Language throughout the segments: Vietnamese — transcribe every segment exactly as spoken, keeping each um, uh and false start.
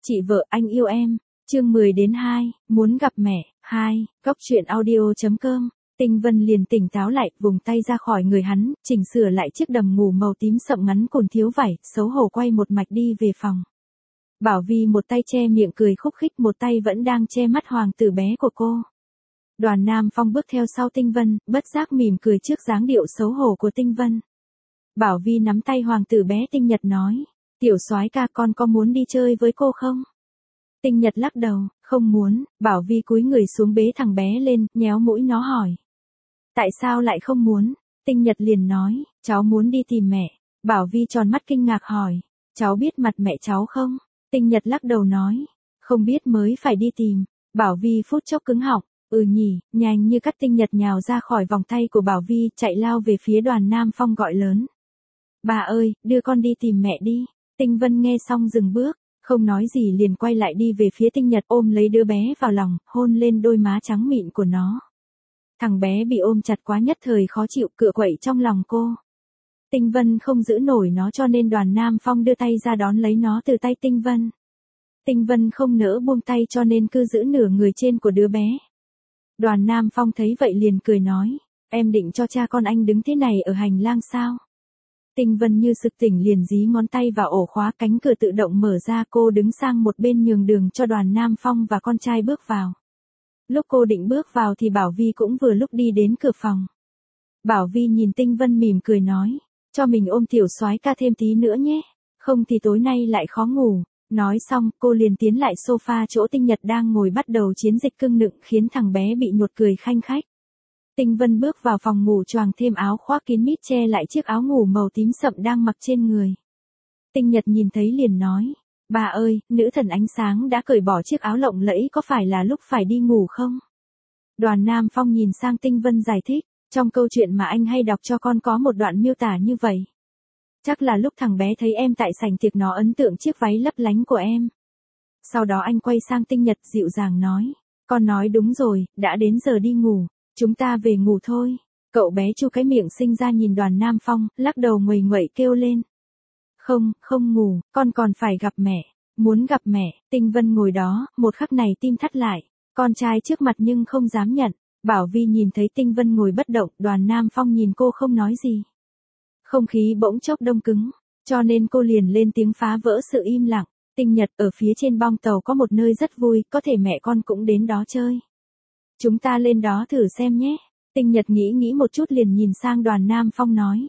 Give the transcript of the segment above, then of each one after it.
Chị vợ anh yêu em, chương mười đến hai, muốn gặp mẹ, hai, góc truyện audio.com. Tinh Vân liền tỉnh táo lại, vùng tay ra khỏi người hắn, chỉnh sửa lại chiếc đầm ngủ màu tím sậm ngắn cồn thiếu vải, xấu hổ quay một mạch đi về phòng. Bảo Vi một tay che miệng cười khúc khích, một tay vẫn đang che mắt hoàng tử bé của cô. Đoàn Nam Phong bước theo sau Tinh Vân, bất giác mỉm cười trước dáng điệu xấu hổ của Tinh Vân. Bảo Vi nắm tay hoàng tử bé Tinh Nhật nói, tiểu soái ca, con có muốn đi chơi với cô không? Tinh Nhật lắc đầu, không muốn. Bảo Vi cúi người xuống bế thằng bé lên, nhéo mũi nó hỏi. Tại sao lại không muốn? Tinh Nhật liền nói, cháu muốn đi tìm mẹ. Bảo Vi tròn mắt kinh ngạc hỏi, cháu biết mặt mẹ cháu không? Tinh Nhật lắc đầu nói, không biết mới phải đi tìm. Bảo Vi phút chốc cứng họng, ừ nhỉ, nhanh như cắt. Tinh Nhật nhào ra khỏi vòng tay của Bảo Vi, chạy lao về phía Đoàn Nam Phong gọi lớn. Bà ơi, đưa con đi tìm mẹ đi. Tinh Vân nghe xong dừng bước, không nói gì liền quay lại đi về phía Tinh Nhật, ôm lấy đứa bé vào lòng, hôn lên đôi má trắng mịn của nó. Thằng bé bị ôm chặt quá nhất thời khó chịu, cựa quậy trong lòng cô. Tinh Vân không giữ nổi nó cho nên Đoàn Nam Phong đưa tay ra đón lấy nó từ tay Tinh Vân. Tinh Vân không nỡ buông tay cho nên cứ giữ nửa người trên của đứa bé. Đoàn Nam Phong thấy vậy liền cười nói, em định cho cha con anh đứng thế này ở hành lang sao? Tinh Vân như sực tỉnh liền dí ngón tay vào ổ khóa, cánh cửa tự động mở ra, cô đứng sang một bên nhường đường cho Đoàn Nam Phong và con trai bước vào. Lúc cô định bước vào thì Bảo Vi cũng vừa lúc đi đến cửa phòng. Bảo Vi nhìn Tinh Vân mỉm cười nói, cho mình ôm tiểu soái ca thêm tí nữa nhé, không thì tối nay lại khó ngủ. Nói xong, cô liền tiến lại sofa chỗ Tinh Nhật đang ngồi bắt đầu chiến dịch cưng nựng, khiến thằng bé bị nhột cười khanh khách. Tinh Vân bước vào phòng ngủ choàng thêm áo khoác kín mít che lại chiếc áo ngủ màu tím sậm đang mặc trên người. Tinh Nhật nhìn thấy liền nói, bà ơi, nữ thần ánh sáng đã cởi bỏ chiếc áo lộng lẫy, có phải là lúc phải đi ngủ không? Đoàn Nam Phong nhìn sang Tinh Vân giải thích, trong câu chuyện mà anh hay đọc cho con có một đoạn miêu tả như vậy. Chắc là lúc thằng bé thấy em tại sảnh tiệc nó ấn tượng chiếc váy lấp lánh của em. Sau đó anh quay sang Tinh Nhật dịu dàng nói, con nói đúng rồi, đã đến giờ đi ngủ. Chúng ta về ngủ thôi. Cậu bé chu cái miệng xinh ra nhìn Đoàn Nam Phong, lắc đầu nguầy nguậy kêu lên. Không, không ngủ, con còn phải gặp mẹ. Muốn gặp mẹ. Tinh Vân ngồi đó, một khắc này tim thắt lại. Con trai trước mặt nhưng không dám nhận. Bảo Vi nhìn thấy Tinh Vân ngồi bất động, Đoàn Nam Phong nhìn cô không nói gì. Không khí bỗng chốc đông cứng, cho nên cô liền lên tiếng phá vỡ sự im lặng. Tinh Nhật, ở phía trên bong tàu có một nơi rất vui, có thể mẹ con cũng đến đó chơi. Chúng ta lên đó thử xem nhé. Tinh Nhật nghĩ nghĩ một chút liền nhìn sang Đoàn Nam Phong nói.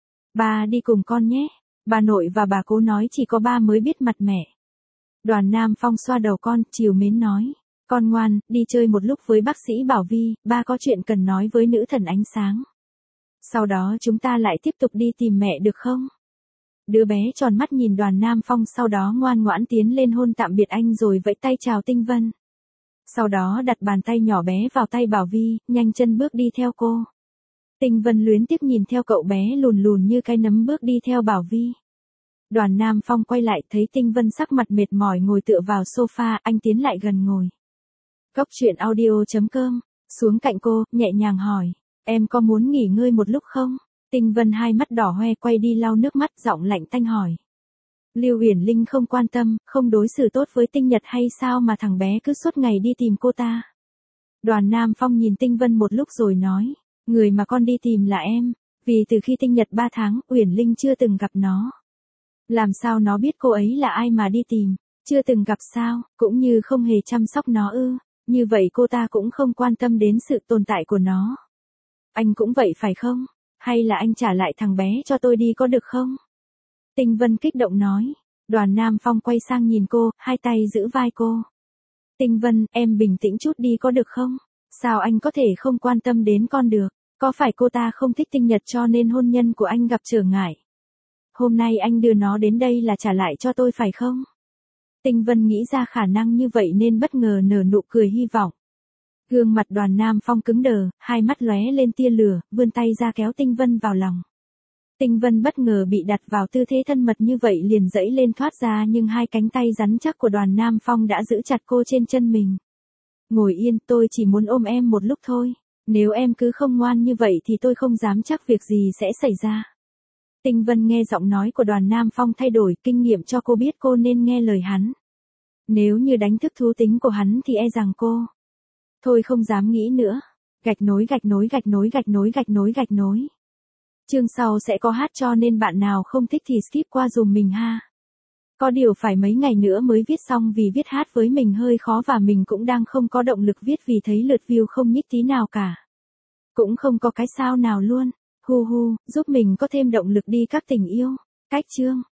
Ba đi cùng con nhé. Bà nội và bà cố nói chỉ có ba mới biết mặt mẹ. Đoàn Nam Phong xoa đầu con, trìu mến nói. Con ngoan, đi chơi một lúc với bác sĩ Bảo Vi, ba có chuyện cần nói với nữ thần ánh sáng. Sau đó chúng ta lại tiếp tục đi tìm mẹ được không? Đứa bé tròn mắt nhìn Đoàn Nam Phong, sau đó ngoan ngoãn tiến lên hôn tạm biệt anh rồi vẫy tay chào Tinh Vân. Sau đó đặt bàn tay nhỏ bé vào tay Bảo Vi, nhanh chân bước đi theo cô. Tinh Vân luyến tiếc nhìn theo cậu bé lùn lùn như cái nấm bước đi theo Bảo Vi. Đoàn Nam Phong quay lại thấy Tinh Vân sắc mặt mệt mỏi ngồi tựa vào sofa, anh tiến lại gần ngồi. Góc truyện audio.com, xuống cạnh cô, nhẹ nhàng hỏi, em có muốn nghỉ ngơi một lúc không? Tinh Vân hai mắt đỏ hoe quay đi lau nước mắt, giọng lạnh tanh hỏi. Lưu Uyển Linh không quan tâm, không đối xử tốt với Tinh Nhật hay sao mà thằng bé cứ suốt ngày đi tìm cô ta? Đoàn Nam Phong nhìn Tinh Vân một lúc rồi nói, người mà con đi tìm là em, vì từ khi Tinh Nhật ba tháng, Uyển Linh chưa từng gặp nó. Làm sao nó biết cô ấy là ai mà đi tìm, chưa từng gặp sao, cũng như không hề chăm sóc nó ư, như vậy cô ta cũng không quan tâm đến sự tồn tại của nó. Anh cũng vậy phải không? Hay là anh trả lại thằng bé cho tôi đi có được không? Tinh Vân kích động nói. Đoàn Nam Phong quay sang nhìn cô, hai tay giữ vai cô. Tinh Vân, em bình tĩnh chút đi có được không? Sao anh có thể không quan tâm đến con được? Có phải cô ta không thích Tinh Nhật cho nên hôn nhân của anh gặp trở ngại? Hôm nay anh đưa nó đến đây là trả lại cho tôi phải không? Tinh Vân nghĩ ra khả năng như vậy nên bất ngờ nở nụ cười hy vọng. Gương mặt Đoàn Nam Phong cứng đờ, hai mắt lóe lên tia lửa, vươn tay ra kéo Tinh Vân vào lòng. Tinh Vân bất ngờ bị đặt vào tư thế thân mật như vậy liền dẫy lên thoát ra, nhưng hai cánh tay rắn chắc của Đoàn Nam Phong đã giữ chặt cô trên chân mình. Ngồi yên, tôi chỉ muốn ôm em một lúc thôi. Nếu em cứ không ngoan như vậy thì tôi không dám chắc việc gì sẽ xảy ra. Tinh Vân nghe giọng nói của Đoàn Nam Phong thay đổi, kinh nghiệm cho cô biết cô nên nghe lời hắn. Nếu như đánh thức thú tính của hắn thì e rằng cô. Thôi không dám nghĩ nữa. Gạch nối gạch nối gạch nối gạch nối gạch nối gạch nối. Chương sau sẽ có hát cho nên bạn nào không thích thì skip qua dùm mình ha. Có điều phải mấy ngày nữa mới viết xong vì viết hát với mình hơi khó và mình cũng đang không có động lực viết vì thấy lượt view không nhích tí nào cả. Cũng không có cái sao nào luôn. Hu hu, giúp mình có thêm động lực đi các tình yêu. Cách chương.